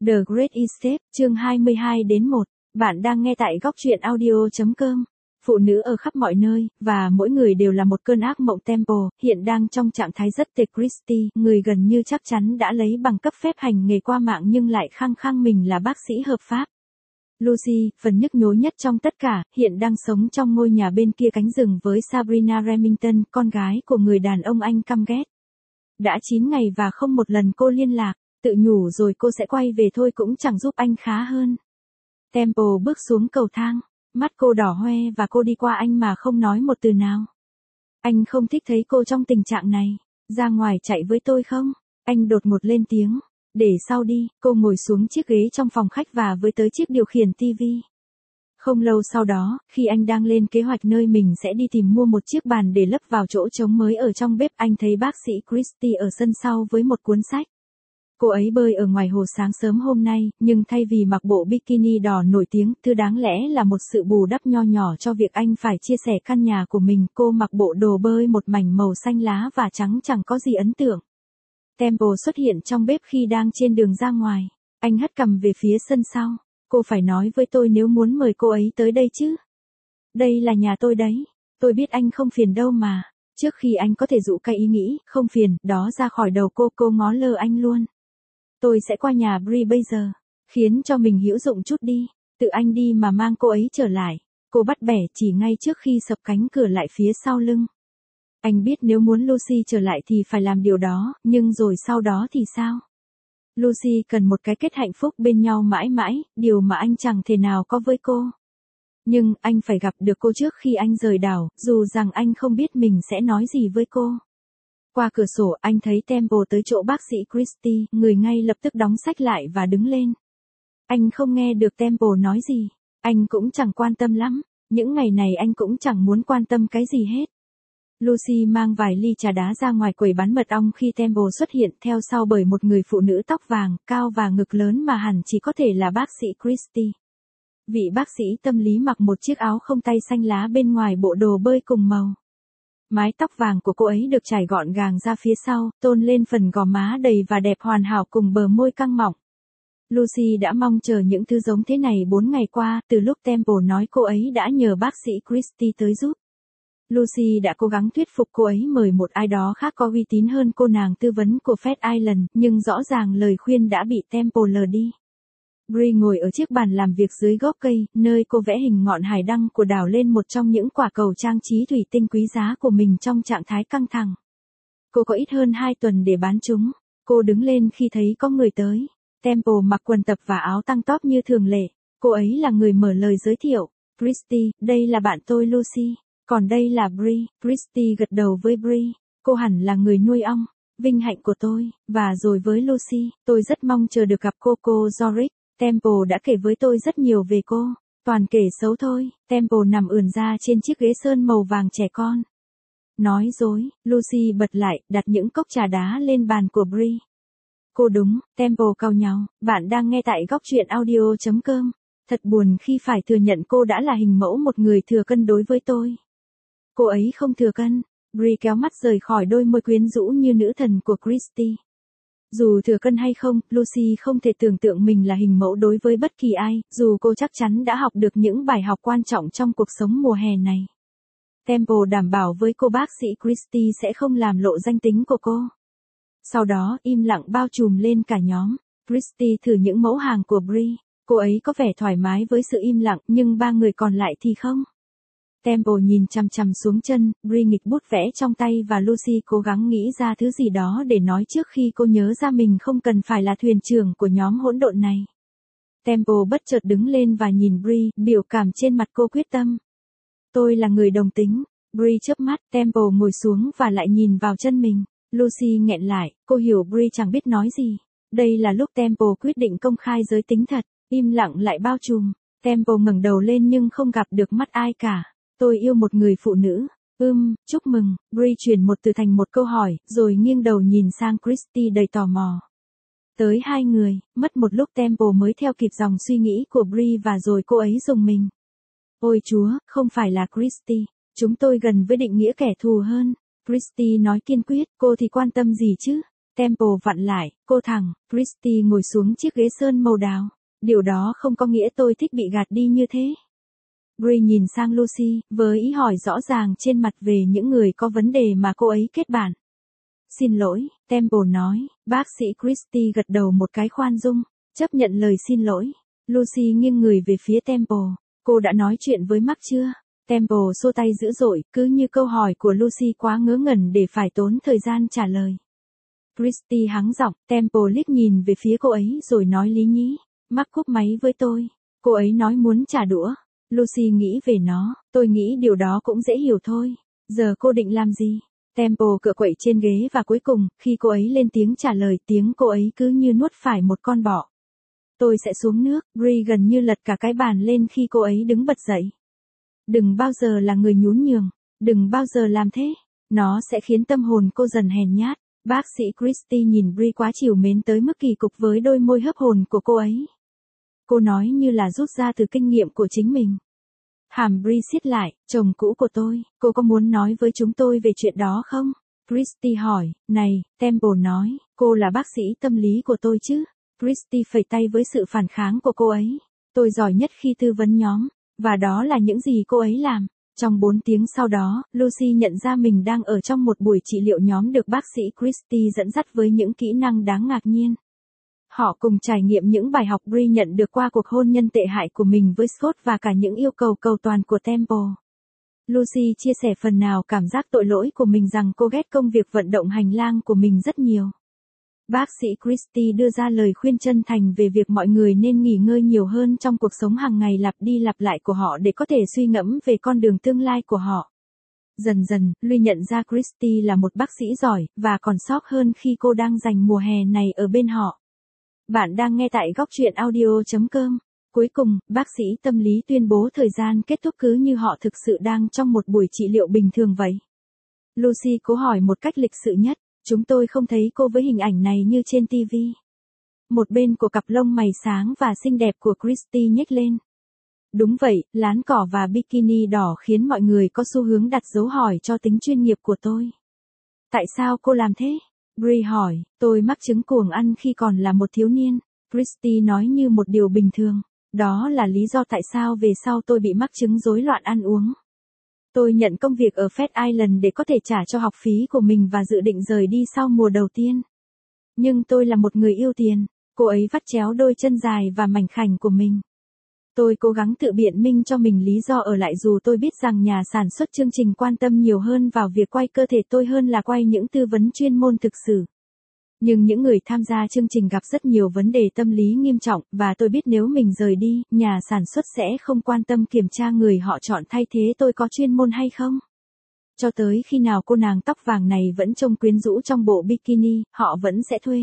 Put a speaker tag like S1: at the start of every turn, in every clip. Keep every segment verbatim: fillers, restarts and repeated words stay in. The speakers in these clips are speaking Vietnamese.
S1: The Great Escape, chương hai mươi hai đến một. Bạn đang nghe tại góc truyện audio chấm com. Phụ nữ ở khắp mọi nơi, và mỗi người đều là một cơn ác mộng. Temple, hiện đang trong trạng thái rất tệ. Christy, người gần như chắc chắn đã lấy bằng cấp phép hành nghề qua mạng nhưng lại khăng khăng mình là bác sĩ hợp pháp. Lucy, phần nhức nhối nhất trong tất cả, hiện đang sống trong ngôi nhà bên kia cánh rừng với Sabrina Remington, con gái của người đàn ông anh căm ghét. Đã chín ngày và không một lần cô liên lạc. Tự nhủ rồi cô sẽ quay về thôi cũng chẳng giúp anh khá hơn. Temple bước xuống cầu thang, mắt cô đỏ hoe và cô đi qua anh mà không nói một từ nào. Anh không thích thấy cô trong tình trạng này. Ra ngoài chạy với tôi không? Anh đột ngột lên tiếng. Để sau đi, cô ngồi xuống chiếc ghế trong phòng khách và với tới chiếc điều khiển tivi. Không lâu sau đó, khi anh đang lên kế hoạch nơi mình sẽ đi tìm mua một chiếc bàn để lấp vào chỗ trống mới ở trong bếp, anh thấy bác sĩ Christy ở sân sau với một cuốn sách. Cô ấy bơi ở ngoài hồ sáng sớm hôm nay, nhưng thay vì mặc bộ bikini đỏ nổi tiếng, thứ đáng lẽ là một sự bù đắp nho nhỏ cho việc anh phải chia sẻ căn nhà của mình, cô mặc bộ đồ bơi một mảnh màu xanh lá và trắng chẳng có gì ấn tượng. Temple xuất hiện trong bếp khi đang trên đường ra ngoài. Anh hất cằm về phía sân sau. Cô phải nói với tôi nếu muốn mời cô ấy tới đây chứ. Đây là nhà tôi đấy. Tôi biết anh không phiền đâu mà. Trước khi anh có thể dụ cái ý nghĩ, không phiền, đó ra khỏi đầu cô, cô ngó lơ anh luôn. Tôi sẽ qua nhà Bree bây giờ. Khiến cho mình hữu dụng chút đi. Tự anh đi mà mang cô ấy trở lại. Cô bắt bẻ chỉ ngay trước khi sập cánh cửa lại phía sau lưng. Anh biết nếu muốn Lucy trở lại thì phải làm điều đó, nhưng rồi sau đó thì sao? Lucy cần một cái kết hạnh phúc bên nhau mãi mãi, điều mà anh chẳng thể nào có với cô. Nhưng anh phải gặp được cô trước khi anh rời đảo, dù rằng anh không biết mình sẽ nói gì với cô. Qua cửa sổ anh thấy Temple tới chỗ bác sĩ Christy, người ngay lập tức đóng sách lại và đứng lên. Anh không nghe được Temple nói gì, anh cũng chẳng quan tâm lắm, những ngày này anh cũng chẳng muốn quan tâm cái gì hết. Lucy mang vài ly trà đá ra ngoài quầy bán mật ong khi Temple xuất hiện theo sau bởi một người phụ nữ tóc vàng, cao và ngực lớn mà hẳn chỉ có thể là bác sĩ Christy. Vị bác sĩ tâm lý mặc một chiếc áo không tay xanh lá bên ngoài bộ đồ bơi cùng màu. Mái tóc vàng của cô ấy được trải gọn gàng ra phía sau, tôn lên phần gò má đầy và đẹp hoàn hảo cùng bờ môi căng mọng. Lucy đã mong chờ những thứ giống thế này bốn ngày qua, từ lúc Temple nói cô ấy đã nhờ bác sĩ Christy tới giúp. Lucy đã cố gắng thuyết phục cô ấy mời một ai đó khác có uy tín hơn cô nàng tư vấn của Fed Island, nhưng rõ ràng lời khuyên đã bị Temple lờ đi. Bree ngồi ở chiếc bàn làm việc dưới gốc cây, nơi cô vẽ hình ngọn hải đăng của đảo lên một trong những quả cầu trang trí thủy tinh quý giá của mình trong trạng thái căng thẳng. Cô có ít hơn hai tuần để bán chúng. Cô đứng lên khi thấy có người tới. Temple mặc quần tập và áo tăng top như thường lệ. Cô ấy là người mở lời giới thiệu. Christy, đây là bạn tôi Lucy. Còn đây là Bree. Christy gật đầu với Bree. Cô hẳn là người nuôi ong. Vinh hạnh của tôi. Và rồi với Lucy, tôi rất mong chờ được gặp cô cô Zoric. Temple đã kể với tôi rất nhiều về cô. Toàn kể xấu thôi. Temple nằm ườn ra trên chiếc ghế sơn màu vàng trẻ con. Nói dối. Lucy bật lại, đặt những cốc trà đá lên bàn của Bree. Cô đúng. Temple cau nhàu. Bạn đang nghe tại góc truyện audio chấm com. Thật buồn khi phải thừa nhận cô đã là hình mẫu một người thừa cân đối với tôi. Cô ấy không thừa cân. Bree kéo mắt rời khỏi đôi môi quyến rũ như nữ thần của Christy. Dù thừa cân hay không, Lucy không thể tưởng tượng mình là hình mẫu đối với bất kỳ ai, dù cô chắc chắn đã học được những bài học quan trọng trong cuộc sống mùa hè này. Temple đảm bảo với cô bác sĩ Christy sẽ không làm lộ danh tính của cô. Sau đó, im lặng bao trùm lên cả nhóm. Christy thử những mẫu hàng của Bree. Cô ấy có vẻ thoải mái với sự im lặng, nhưng ba người còn lại thì không. Temple nhìn chằm chằm xuống chân, Bree nghịch bút vẽ trong tay và Lucy cố gắng nghĩ ra thứ gì đó để nói trước khi cô nhớ ra mình không cần phải là thuyền trưởng của nhóm hỗn độn này. Temple bất chợt đứng lên và nhìn Bree, biểu cảm trên mặt cô quyết tâm. Tôi là người đồng tính. Bree chớp mắt, Temple ngồi xuống và lại nhìn vào chân mình. Lucy nghẹn lại, cô hiểu Bree chẳng biết nói gì. Đây là lúc Temple quyết định công khai giới tính thật, im lặng lại bao trùm. Temple ngẩng đầu lên nhưng không gặp được mắt ai cả. Tôi yêu một người phụ nữ. Ừm, chúc mừng. Bree chuyển một từ thành một câu hỏi, rồi nghiêng đầu nhìn sang Christy đầy tò mò. Tới hai người, mất một lúc Temple mới theo kịp dòng suy nghĩ của Bree và rồi cô ấy rùng mình. Ôi chúa, không phải là Christy. Chúng tôi gần với định nghĩa kẻ thù hơn. Christy nói kiên quyết, cô thì quan tâm gì chứ? Temple vặn lại, cô thẳng, Christy ngồi xuống chiếc ghế sơn màu đào. Điều đó không có nghĩa tôi thích bị gạt đi như thế. Bree nhìn sang Lucy, với ý hỏi rõ ràng trên mặt về những người có vấn đề mà cô ấy kết bạn. Xin lỗi, Temple nói, bác sĩ Christy gật đầu một cái khoan dung, chấp nhận lời xin lỗi. Lucy nghiêng người về phía Temple, cô đã nói chuyện với Mark chưa? Temple xua tay dữ dội, cứ như câu hỏi của Lucy quá ngớ ngẩn để phải tốn thời gian trả lời. Christy hắng giọng, Temple liếc nhìn về phía cô ấy rồi nói lý nhí, Mark cúp máy với tôi. Cô ấy nói muốn trả đũa. Lucy nghĩ về nó, tôi nghĩ điều đó cũng dễ hiểu thôi. Giờ cô định làm gì? Temple cựa quậy trên ghế và cuối cùng, khi cô ấy lên tiếng trả lời, tiếng cô ấy cứ như nuốt phải một con bọ. Tôi sẽ xuống nước. Bree gần như lật cả cái bàn lên khi cô ấy đứng bật dậy. Đừng bao giờ là người nhún nhường. Đừng bao giờ làm thế. Nó sẽ khiến tâm hồn cô dần hèn nhát. Bác sĩ Christy nhìn Bree quá trìu mến tới mức kỳ cục với đôi môi hớp hồn của cô ấy. Cô nói như là rút ra từ kinh nghiệm của chính mình. Hàm Bree siết lại, chồng cũ của tôi, cô có muốn nói với chúng tôi về chuyện đó không? Christy hỏi, này, Temple nói, cô là bác sĩ tâm lý của tôi chứ? Christy phẩy tay với sự phản kháng của cô ấy. Tôi giỏi nhất khi tư vấn nhóm, và đó là những gì cô ấy làm. Trong bốn tiếng sau đó, Lucy nhận ra mình đang ở trong một buổi trị liệu nhóm được bác sĩ Christy dẫn dắt với những kỹ năng đáng ngạc nhiên. Họ cùng trải nghiệm những bài học Bree nhận được qua cuộc hôn nhân tệ hại của mình với Scott và cả những yêu cầu cầu toàn của Temple. Lucy chia sẻ phần nào cảm giác tội lỗi của mình rằng cô ghét công việc vận động hành lang của mình rất nhiều. Bác sĩ Christy đưa ra lời khuyên chân thành về việc mọi người nên nghỉ ngơi nhiều hơn trong cuộc sống hàng ngày lặp đi lặp lại của họ để có thể suy ngẫm về con đường tương lai của họ. Dần dần, Louis nhận ra Christy là một bác sĩ giỏi, và còn sốc hơn khi cô đang dành mùa hè này ở bên họ. Bạn đang nghe tại góc truyện audio chấm com. Cuối cùng, bác sĩ tâm lý tuyên bố thời gian kết thúc cứ như họ thực sự đang trong một buổi trị liệu bình thường vậy. Lucy cố hỏi một cách lịch sự nhất, chúng tôi không thấy cô với hình ảnh này như trên ti vi. Một bên của cặp lông mày sáng và xinh đẹp của Christy nhếch lên. Đúng vậy, lán cỏ và bikini đỏ khiến mọi người có xu hướng đặt dấu hỏi cho tính chuyên nghiệp của tôi. Tại sao cô làm thế? Bree hỏi, tôi mắc chứng cuồng ăn khi còn là một thiếu niên. Christy nói như một điều bình thường. Đó là lý do tại sao về sau tôi bị mắc chứng rối loạn ăn uống. Tôi nhận công việc ở Fat Island để có thể trả cho học phí của mình và dự định rời đi sau mùa đầu tiên. Nhưng tôi là một người yêu tiền. Cô ấy vắt chéo đôi chân dài và mảnh khảnh của mình. Tôi cố gắng tự biện minh cho mình lý do ở lại dù tôi biết rằng nhà sản xuất chương trình quan tâm nhiều hơn vào việc quay cơ thể tôi hơn là quay những tư vấn chuyên môn thực sự. Nhưng những người tham gia chương trình gặp rất nhiều vấn đề tâm lý nghiêm trọng, và tôi biết nếu mình rời đi, nhà sản xuất sẽ không quan tâm kiểm tra người họ chọn thay thế tôi có chuyên môn hay không. Cho tới khi nào cô nàng tóc vàng này vẫn trông quyến rũ trong bộ bikini, họ vẫn sẽ thuê.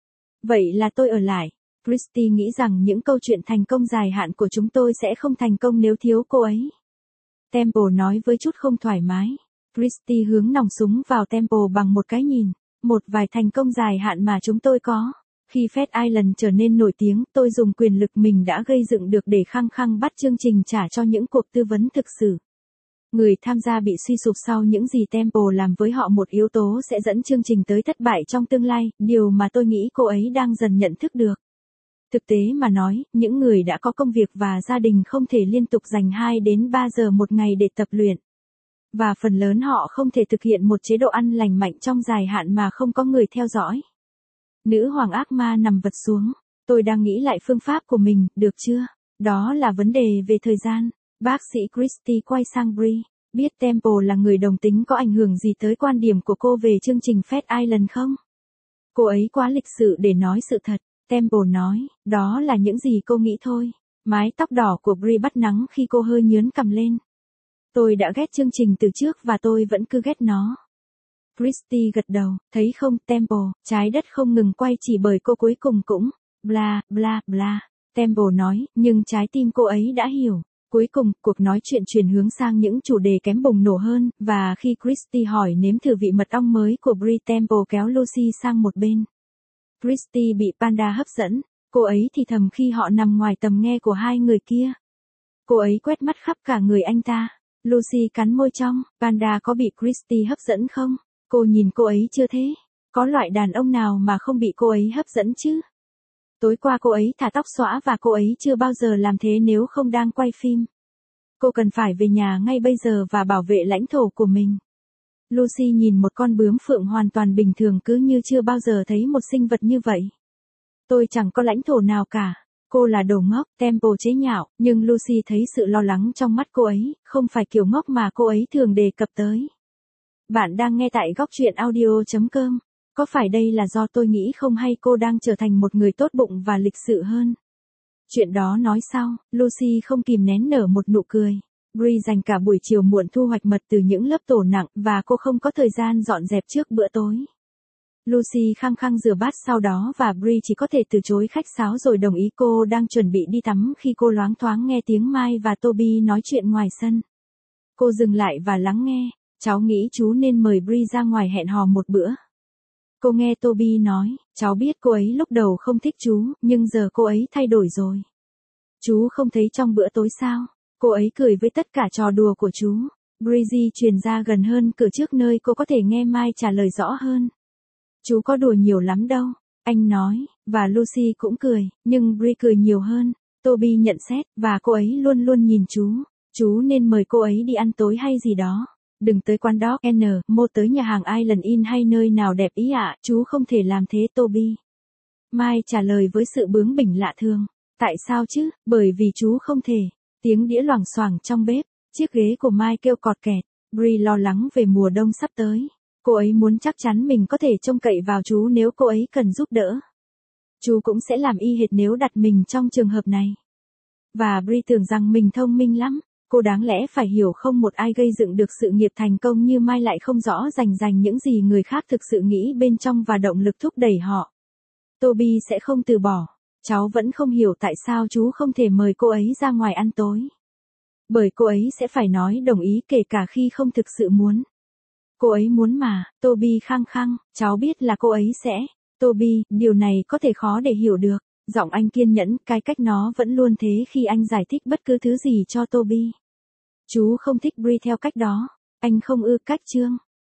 S1: Vậy là tôi ở lại. Christy nghĩ rằng những câu chuyện thành công dài hạn của chúng tôi sẽ không thành công nếu thiếu cô ấy. Temple nói với chút không thoải mái. Christy hướng nòng súng vào Temple bằng một cái nhìn. Một vài thành công dài hạn mà chúng tôi có. Khi Fat Island trở nên nổi tiếng, tôi dùng quyền lực mình đã gây dựng được để khăng khăng bắt chương trình trả cho những cuộc tư vấn thực sự. Người tham gia bị suy sụp sau những gì Temple làm với họ, một yếu tố sẽ dẫn chương trình tới thất bại trong tương lai, điều mà tôi nghĩ cô ấy đang dần nhận thức được. Thực tế mà nói, những người đã có công việc và gia đình không thể liên tục dành hai đến ba giờ một ngày để tập luyện. Và phần lớn họ không thể thực hiện một chế độ ăn lành mạnh trong dài hạn mà không có người theo dõi. Nữ hoàng ác ma nằm vật xuống. Tôi đang nghĩ lại phương pháp của mình, được chưa? Đó là vấn đề về thời gian. Bác sĩ Christy quay sang Bree. Biết Temple là người đồng tính có ảnh hưởng gì tới quan điểm của cô về chương trình Fat Island không? Cô ấy quá lịch sự để nói sự thật. Temple nói, đó là những gì cô nghĩ thôi. Mái tóc đỏ của Bree bắt nắng khi cô hơi nhướn cằm lên. Tôi đã ghét chương trình từ trước và tôi vẫn cứ ghét nó. Christy gật đầu, thấy không Temple, trái đất không ngừng quay chỉ bởi cô cuối cùng cũng, bla bla bla. Temple nói, nhưng trái tim cô ấy đã hiểu. Cuối cùng, cuộc nói chuyện chuyển hướng sang những chủ đề kém bùng nổ hơn, và khi Christy hỏi nếm thử vị mật ong mới của Bree, Temple kéo Lucy sang một bên. Christy bị Panda hấp dẫn, cô ấy thì thầm khi họ nằm ngoài tầm nghe của hai người kia. Cô ấy quét mắt khắp cả người anh ta. Lucy cắn môi trong, Panda có bị Christy hấp dẫn không? Cô nhìn cô ấy chưa thế? Có loại đàn ông nào mà không bị cô ấy hấp dẫn chứ? Tối qua cô ấy thả tóc xõa và cô ấy chưa bao giờ làm thế nếu không đang quay phim. Cô cần phải về nhà ngay bây giờ và bảo vệ lãnh thổ của mình. Lucy nhìn một con bướm phượng hoàn toàn bình thường cứ như chưa bao giờ thấy một sinh vật như vậy. Tôi chẳng có lãnh thổ nào cả. Cô là đồ ngốc, Temple chế nhạo, nhưng Lucy thấy sự lo lắng trong mắt cô ấy, không phải kiểu ngốc mà cô ấy thường đề cập tới. Bạn đang nghe tại góc truyện audio chấm com. Có phải đây là do tôi nghĩ không hay cô đang trở thành một người tốt bụng và lịch sự hơn? Chuyện đó nói sau, Lucy không kìm nén nở một nụ cười. Bree dành cả buổi chiều muộn thu hoạch mật từ những lớp tổ nặng và cô không có thời gian dọn dẹp trước bữa tối. Lucy khăng khăng rửa bát sau đó và Bree chỉ có thể từ chối khách sáo rồi đồng ý. Cô đang chuẩn bị đi tắm khi cô loáng thoáng nghe tiếng Mike và Toby nói chuyện ngoài sân. Cô dừng lại và lắng nghe. Cháu nghĩ chú nên mời Bree ra ngoài hẹn hò một bữa. Cô nghe Toby nói, cháu biết cô ấy lúc đầu không thích chú, nhưng giờ cô ấy thay đổi rồi. Chú không thấy trong bữa tối sao? Cô ấy cười với tất cả trò đùa của chú. Breezy truyền ra gần hơn cửa trước nơi cô có thể nghe Mike trả lời rõ hơn. Chú có đùa nhiều lắm đâu, anh nói, và Lucy cũng cười, nhưng Bree cười nhiều hơn. Toby nhận xét, và cô ấy luôn luôn nhìn chú. Chú nên mời cô ấy đi ăn tối hay gì đó. Đừng tới quán Dog N, mô tới nhà hàng Island Inn hay nơi nào đẹp ý ạ, à, chú không thể làm thế Toby. Mike trả lời với sự bướng bỉnh lạ thường. Tại sao chứ? Bởi vì chú không thể. Tiếng đĩa loảng xoảng trong bếp, chiếc ghế của Mike kêu cọt kẹt. Bree lo lắng về mùa đông sắp tới. Cô ấy muốn chắc chắn mình có thể trông cậy vào chú nếu cô ấy cần giúp đỡ. Chú cũng sẽ làm y hệt nếu đặt mình trong trường hợp này. Và Bree tưởng rằng mình thông minh lắm. Cô đáng lẽ phải hiểu không một ai gây dựng được sự nghiệp thành công như Mai lại không rõ rành rành những gì người khác thực sự nghĩ bên trong và động lực thúc đẩy họ. Toby sẽ không từ bỏ. Cháu vẫn không hiểu tại sao chú không thể mời cô ấy ra ngoài ăn tối. Bởi cô ấy sẽ phải nói đồng ý kể cả khi không thực sự muốn. Cô ấy muốn mà, Toby khăng khăng, cháu biết là cô ấy sẽ. Toby, điều này có thể khó để hiểu được. Giọng anh kiên nhẫn, cái cách nó vẫn luôn thế khi anh giải thích bất cứ thứ gì cho Toby. Chú không thích Bree theo cách đó. Anh không ưa cách Trương.